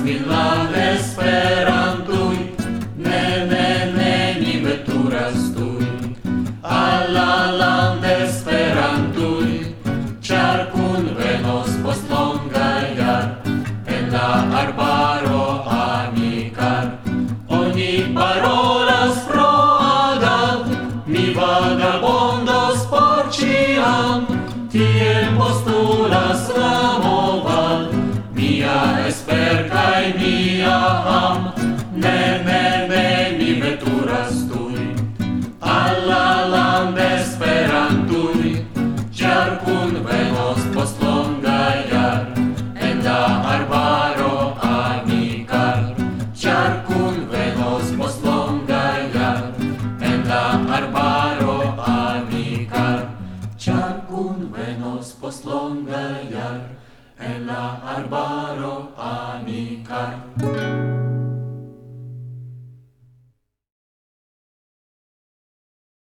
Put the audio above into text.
la esperantui, ne mi veturastui, alla land esperantui, char cun venos post longa iar, en la arbaro amicar. Oni parolas pro Adam, mi vagabondos por ciam, tiel postulas la moval, mia esper kai mia am, ne mi veturas tui, alla land esperantui, char cun venos post longa iar, en la arbaro amicar, char cun venos post longa iar, en la arbaro amicar, char cun venos post longa iar, en la arbaro amicar.